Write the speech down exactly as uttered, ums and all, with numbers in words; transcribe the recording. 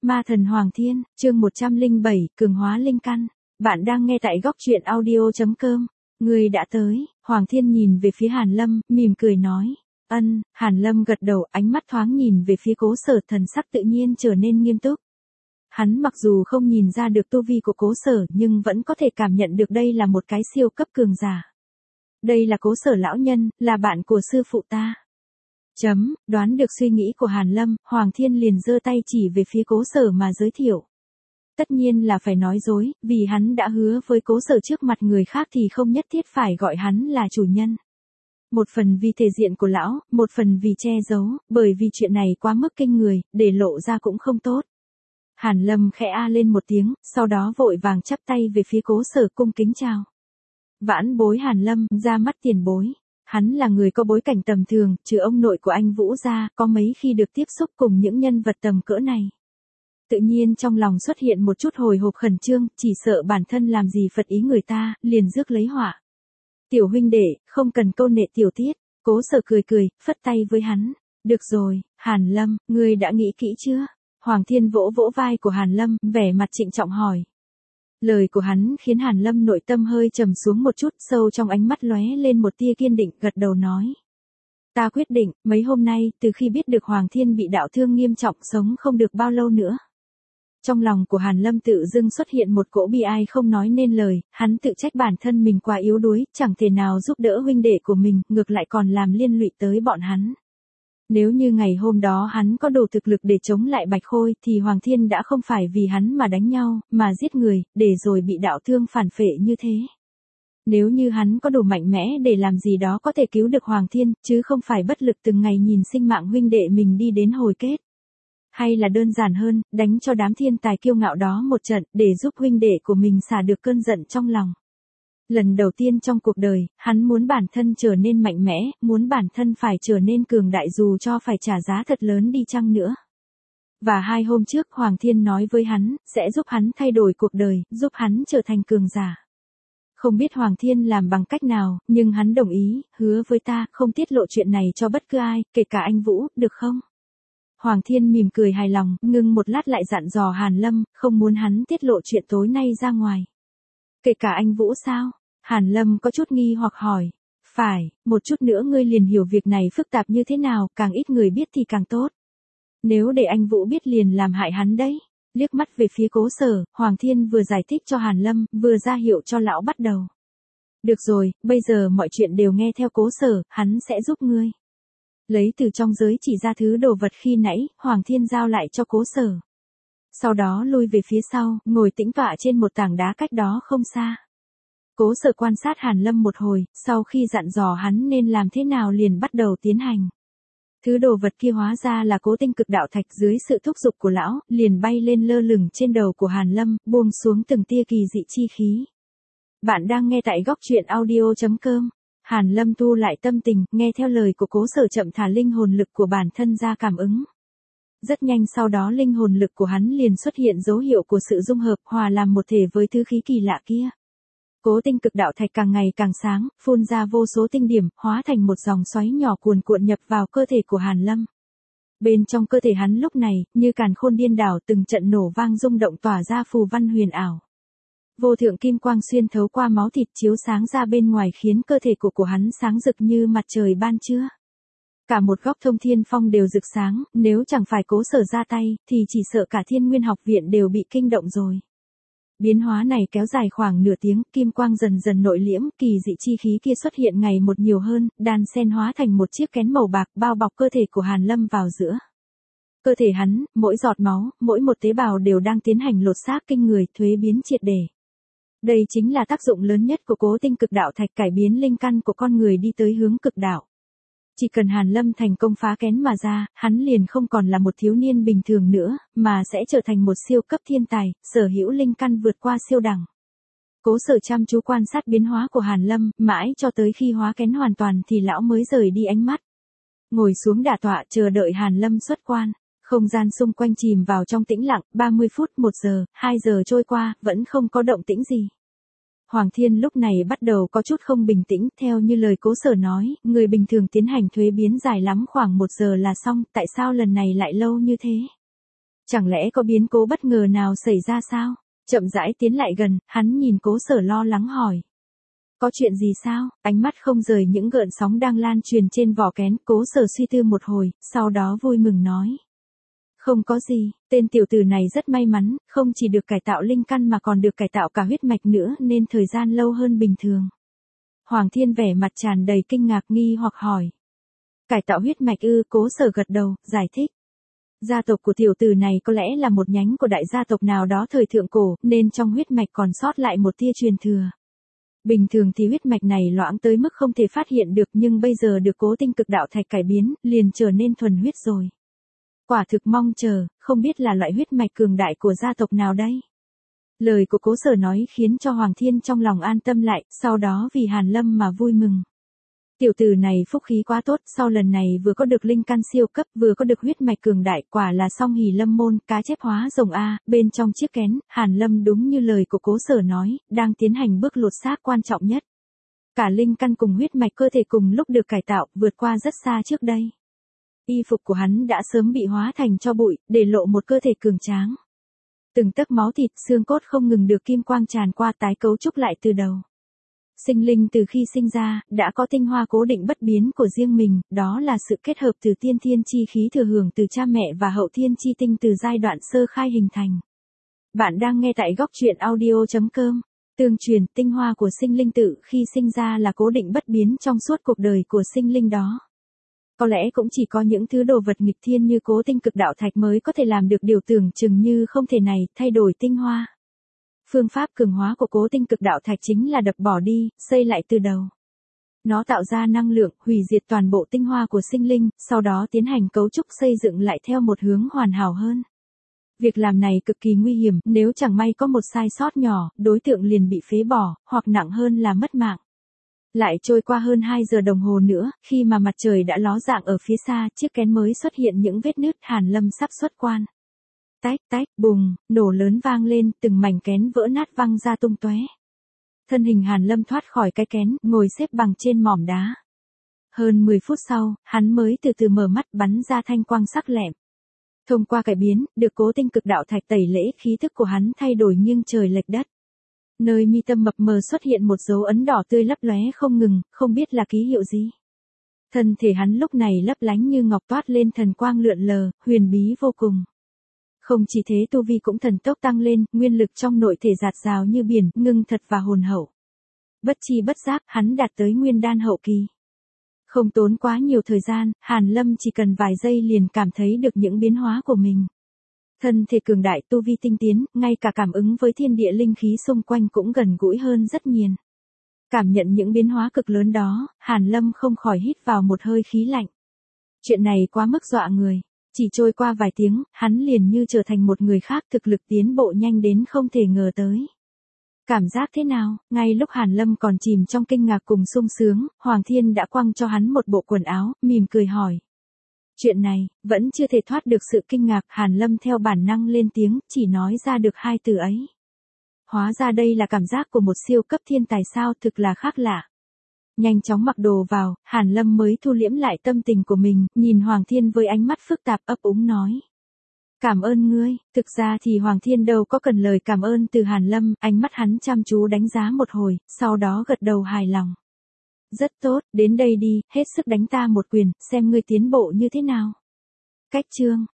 Ma thần Hoàng Thiên, chương một trăm lẻ bảy, cường hóa linh căn. Bạn đang nghe tại góc truyện audio chấm com. Người đã tới, Hoàng Thiên nhìn về phía Hàn Lâm, mỉm cười nói. Ân, Hàn Lâm gật đầu, ánh mắt thoáng nhìn về phía Cố Sở, thần sắc tự nhiên trở nên nghiêm túc. Hắn mặc dù không nhìn ra được tu vi của Cố Sở nhưng vẫn có thể cảm nhận được đây là một cái siêu cấp cường giả. Đây là Cố Sở lão nhân, là bạn của sư phụ ta. Chấm, đoán được suy nghĩ của Hàn Lâm, Hoàng Thiên liền giơ tay chỉ về phía Cố Sở mà giới thiệu. Tất nhiên là phải nói dối, vì hắn đã hứa với Cố Sở trước mặt người khác thì không nhất thiết phải gọi hắn là chủ nhân. Một phần vì thể diện của lão, một phần vì che giấu, bởi vì chuyện này quá mức kinh người, để lộ ra cũng không tốt. Hàn Lâm khẽ a lên một tiếng, sau đó vội vàng chắp tay về phía Cố Sở cung kính chào. Vãn bối Hàn Lâm, ra mắt tiền bối. Hắn là người có bối cảnh tầm thường, trừ ông nội của anh Vũ ra, có mấy khi được tiếp xúc cùng những nhân vật tầm cỡ này. Tự nhiên trong lòng xuất hiện một chút hồi hộp khẩn trương, chỉ sợ bản thân làm gì phật ý người ta, liền rước lấy họa. Tiểu huynh đệ, không cần câu nệ tiểu tiết, Cố Sở cười cười, phất tay với hắn. Được rồi, Hàn Lâm, ngươi đã nghĩ kỹ chưa? Hoàng Thiên vỗ vỗ vai của Hàn Lâm, vẻ mặt trịnh trọng hỏi. Lời của hắn khiến Hàn Lâm nội tâm hơi trầm xuống một chút, sâu trong ánh mắt lóe lên một tia kiên định, gật đầu nói. Ta quyết định, mấy hôm nay, từ khi biết được Hoàng Thiên bị đạo thương nghiêm trọng sống không được bao lâu nữa. Trong lòng của Hàn Lâm tự dưng xuất hiện một cỗ bi ai không nói nên lời, hắn tự trách bản thân mình quá yếu đuối, chẳng thể nào giúp đỡ huynh đệ của mình, ngược lại còn làm liên lụy tới bọn hắn. Nếu như ngày hôm đó hắn có đủ thực lực để chống lại Bạch Khôi thì Hoàng Thiên đã không phải vì hắn mà đánh nhau, mà giết người, để rồi bị đạo thương phản phệ như thế. Nếu như hắn có đủ mạnh mẽ để làm gì đó có thể cứu được Hoàng Thiên, chứ không phải bất lực từng ngày nhìn sinh mạng huynh đệ mình đi đến hồi kết. Hay là đơn giản hơn, đánh cho đám thiên tài kiêu ngạo đó một trận, để giúp huynh đệ của mình xả được cơn giận trong lòng. Lần đầu tiên trong cuộc đời, hắn muốn bản thân trở nên mạnh mẽ, muốn bản thân phải trở nên cường đại dù cho phải trả giá thật lớn đi chăng nữa. Và hai hôm trước Hoàng Thiên nói với hắn, sẽ giúp hắn thay đổi cuộc đời, giúp hắn trở thành cường giả. Không biết Hoàng Thiên làm bằng cách nào, nhưng hắn đồng ý, hứa với ta, không tiết lộ chuyện này cho bất cứ ai, kể cả anh Vũ, được không? Hoàng Thiên mỉm cười hài lòng, ngừng một lát lại dặn dò Hàn Lâm, không muốn hắn tiết lộ chuyện tối nay ra ngoài. Kể cả anh Vũ sao? Hàn Lâm có chút nghi hoặc hỏi. Phải, một chút nữa ngươi liền hiểu việc này phức tạp như thế nào, càng ít người biết thì càng tốt. Nếu để anh Vũ biết liền làm hại hắn đấy. Liếc mắt về phía Cố Sở, Hoàng Thiên vừa giải thích cho Hàn Lâm, vừa ra hiệu cho lão bắt đầu. Được rồi, bây giờ mọi chuyện đều nghe theo Cố Sở, hắn sẽ giúp ngươi. Lấy từ trong giới chỉ ra thứ đồ vật khi nãy, Hoàng Thiên giao lại cho Cố Sở. Sau đó lui về phía sau, ngồi tĩnh tọa trên một tảng đá cách đó không xa. Cố Sở quan sát Hàn Lâm một hồi, sau khi dặn dò hắn nên làm thế nào liền bắt đầu tiến hành. Thứ đồ vật kia hóa ra là Cố Tinh Cực Đạo Thạch, dưới sự thúc giục của lão, liền bay lên lơ lửng trên đầu của Hàn Lâm, buông xuống từng tia kỳ dị chi khí. Bạn đang nghe tại góc truyện audio chấm com. Hàn Lâm thu lại tâm tình, nghe theo lời của Cố Sở chậm thả linh hồn lực của bản thân ra cảm ứng. Rất nhanh sau đó linh hồn lực của hắn liền xuất hiện dấu hiệu của sự dung hợp, hòa làm một thể với thứ khí kỳ lạ kia. Cố Tinh Cực Đạo Thạch càng ngày càng sáng, phun ra vô số tinh điểm, hóa thành một dòng xoáy nhỏ cuồn cuộn nhập vào cơ thể của Hàn Lâm. Bên trong cơ thể hắn lúc này, như càn khôn điên đảo, từng trận nổ vang rung động tỏa ra phù văn huyền ảo. Vô thượng kim quang xuyên thấu qua máu thịt chiếu sáng ra bên ngoài khiến cơ thể của của hắn sáng rực như mặt trời ban trưa. Cả một góc Thông Thiên Phong đều rực sáng, nếu chẳng phải Cố Sở ra tay, thì chỉ sợ cả Thiên Nguyên Học Viện đều bị kinh động rồi. Biến hóa này kéo dài khoảng nửa tiếng, kim quang dần dần nội liễm, kỳ dị chi khí kia xuất hiện ngày một nhiều hơn, đan xen hóa thành một chiếc kén màu bạc bao bọc cơ thể của Hàn Lâm vào giữa. Cơ thể hắn, mỗi giọt máu, mỗi một tế bào đều đang tiến hành lột xác kinh người, thuế biến triệt để. Đây chính là tác dụng lớn nhất của Cố Tinh Cực Đạo Thạch, cải biến linh căn của con người đi tới hướng cực đạo. Chỉ cần Hàn Lâm thành công phá kén mà ra, hắn liền không còn là một thiếu niên bình thường nữa, mà sẽ trở thành một siêu cấp thiên tài, sở hữu linh căn vượt qua siêu đẳng. Cố Sở chăm chú quan sát biến hóa của Hàn Lâm, mãi cho tới khi hóa kén hoàn toàn thì lão mới rời đi ánh mắt. Ngồi xuống đả tọa chờ đợi Hàn Lâm xuất quan. Không gian xung quanh chìm vào trong tĩnh lặng, ba mươi phút, một giờ, hai giờ trôi qua, vẫn không có động tĩnh gì. Hoàng Thiên lúc này bắt đầu có chút không bình tĩnh, theo như lời Cố Sở nói, người bình thường tiến hành thuế biến dài lắm khoảng một giờ là xong, tại sao lần này lại lâu như thế? Chẳng lẽ có biến cố bất ngờ nào xảy ra sao? Chậm rãi tiến lại gần, hắn nhìn Cố Sở lo lắng hỏi. Có chuyện gì sao? Ánh mắt không rời những gợn sóng đang lan truyền trên vỏ kén, Cố Sở suy tư một hồi, sau đó vui mừng nói. Không có gì, tên tiểu tử này rất may mắn, không chỉ được cải tạo linh căn mà còn được cải tạo cả huyết mạch nữa nên thời gian lâu hơn bình thường. Hoàng Thiên vẻ mặt tràn đầy kinh ngạc nghi hoặc hỏi. Cải tạo huyết mạch ư? Cố Sở gật đầu, giải thích. Gia tộc của tiểu tử này có lẽ là một nhánh của đại gia tộc nào đó thời thượng cổ, nên trong huyết mạch còn sót lại một tia truyền thừa. Bình thường thì huyết mạch này loãng tới mức không thể phát hiện được, nhưng bây giờ được Cố Tinh Cực Đạo Thạch cải biến, liền trở nên thuần huyết rồi. Quả thực mong chờ, không biết là loại huyết mạch cường đại của gia tộc nào đây? Lời của Cố Sở nói khiến cho Hoàng Thiên trong lòng an tâm lại, sau đó vì Hàn Lâm mà vui mừng. Tiểu tử này phúc khí quá tốt, sau lần này vừa có được linh căn siêu cấp, vừa có được huyết mạch cường đại, quả là song hỷ lâm môn, cá chép hóa rồng a. Bên trong chiếc kén, Hàn Lâm đúng như lời của Cố Sở nói, đang tiến hành bước lột xác quan trọng nhất. Cả linh căn cùng huyết mạch cơ thể cùng lúc được cải tạo, vượt qua rất xa trước đây. Y phục của hắn đã sớm bị hóa thành tro bụi, để lộ một cơ thể cường tráng. Từng tấc máu thịt, xương cốt không ngừng được kim quang tràn qua tái cấu trúc lại từ đầu. Sinh linh từ khi sinh ra, đã có tinh hoa cố định bất biến của riêng mình, đó là sự kết hợp từ tiên thiên chi khí thừa hưởng từ cha mẹ và hậu thiên chi tinh từ giai đoạn sơ khai hình thành. Bạn đang nghe tại góc truyện audio chấm com. Tương truyền, tinh hoa của sinh linh tự khi sinh ra là cố định bất biến trong suốt cuộc đời của sinh linh đó. Có lẽ cũng chỉ có những thứ đồ vật nghịch thiên như Cố Tinh Cực Đạo Thạch mới có thể làm được điều tưởng chừng như không thể này, thay đổi tinh hoa. Phương pháp cường hóa của Cố Tinh Cực Đạo Thạch chính là đập bỏ đi, xây lại từ đầu. Nó tạo ra năng lượng, hủy diệt toàn bộ tinh hoa của sinh linh, sau đó tiến hành cấu trúc xây dựng lại theo một hướng hoàn hảo hơn. Việc làm này cực kỳ nguy hiểm, nếu chẳng may có một sai sót nhỏ, đối tượng liền bị phế bỏ, hoặc nặng hơn là mất mạng. Lại trôi qua hơn hai giờ đồng hồ nữa, khi mà mặt trời đã ló dạng ở phía xa, chiếc kén mới xuất hiện những vết nứt. Hàn Lâm sắp xuất quan. Tách tách, bùng, nổ lớn vang lên, từng mảnh kén vỡ nát văng ra tung tóe. Thân hình Hàn Lâm thoát khỏi cái kén, ngồi xếp bằng trên mỏm đá. Hơn mười phút sau, hắn mới từ từ mở mắt, bắn ra thanh quang sắc lẹm. Thông qua cải biến, được Cố Tinh Cực Đạo Thạch tẩy lễ, khí thức của hắn thay đổi nghiêng trời lệch đất. Nơi mi tâm mập mờ xuất hiện một dấu ấn đỏ tươi lấp lóe không ngừng, không biết là ký hiệu gì. Thân thể hắn lúc này lấp lánh như ngọc, toát lên thần quang lượn lờ, huyền bí vô cùng. Không chỉ thế, tu vi cũng thần tốc tăng lên, nguyên lực trong nội thể dạt dào như biển, ngưng thật và hồn hậu. Bất chi bất giác, hắn đạt tới nguyên đan hậu kỳ. Không tốn quá nhiều thời gian, Hàn Lâm chỉ cần vài giây liền cảm thấy được những biến hóa của mình. Thân thể cường đại, tu vi tinh tiến, ngay cả cảm ứng với thiên địa linh khí xung quanh cũng gần gũi hơn rất nhiều. Cảm nhận những biến hóa cực lớn đó, Hàn Lâm không khỏi hít vào một hơi khí lạnh. Chuyện này quá mức dọa người. Chỉ trôi qua vài tiếng, hắn liền như trở thành một người khác, thực lực tiến bộ nhanh đến không thể ngờ tới. Cảm giác thế nào? Ngay lúc Hàn Lâm còn chìm trong kinh ngạc cùng sung sướng, Hoàng Thiên đã quăng cho hắn một bộ quần áo, mỉm cười hỏi. Chuyện này, vẫn chưa thể thoát được sự kinh ngạc, Hàn Lâm theo bản năng lên tiếng, chỉ nói ra được hai từ ấy. Hóa ra đây là cảm giác của một siêu cấp thiên tài sao, thực là khác lạ. Nhanh chóng mặc đồ vào, Hàn Lâm mới thu liễm lại tâm tình của mình, nhìn Hoàng Thiên với ánh mắt phức tạp, ấp úng nói. Cảm ơn ngươi. Thực ra thì Hoàng Thiên đâu có cần lời cảm ơn từ Hàn Lâm, ánh mắt hắn chăm chú đánh giá một hồi, sau đó gật đầu hài lòng. Rất tốt, đến đây đi, hết sức đánh ta một quyền, xem ngươi tiến bộ như thế nào. Cách chương,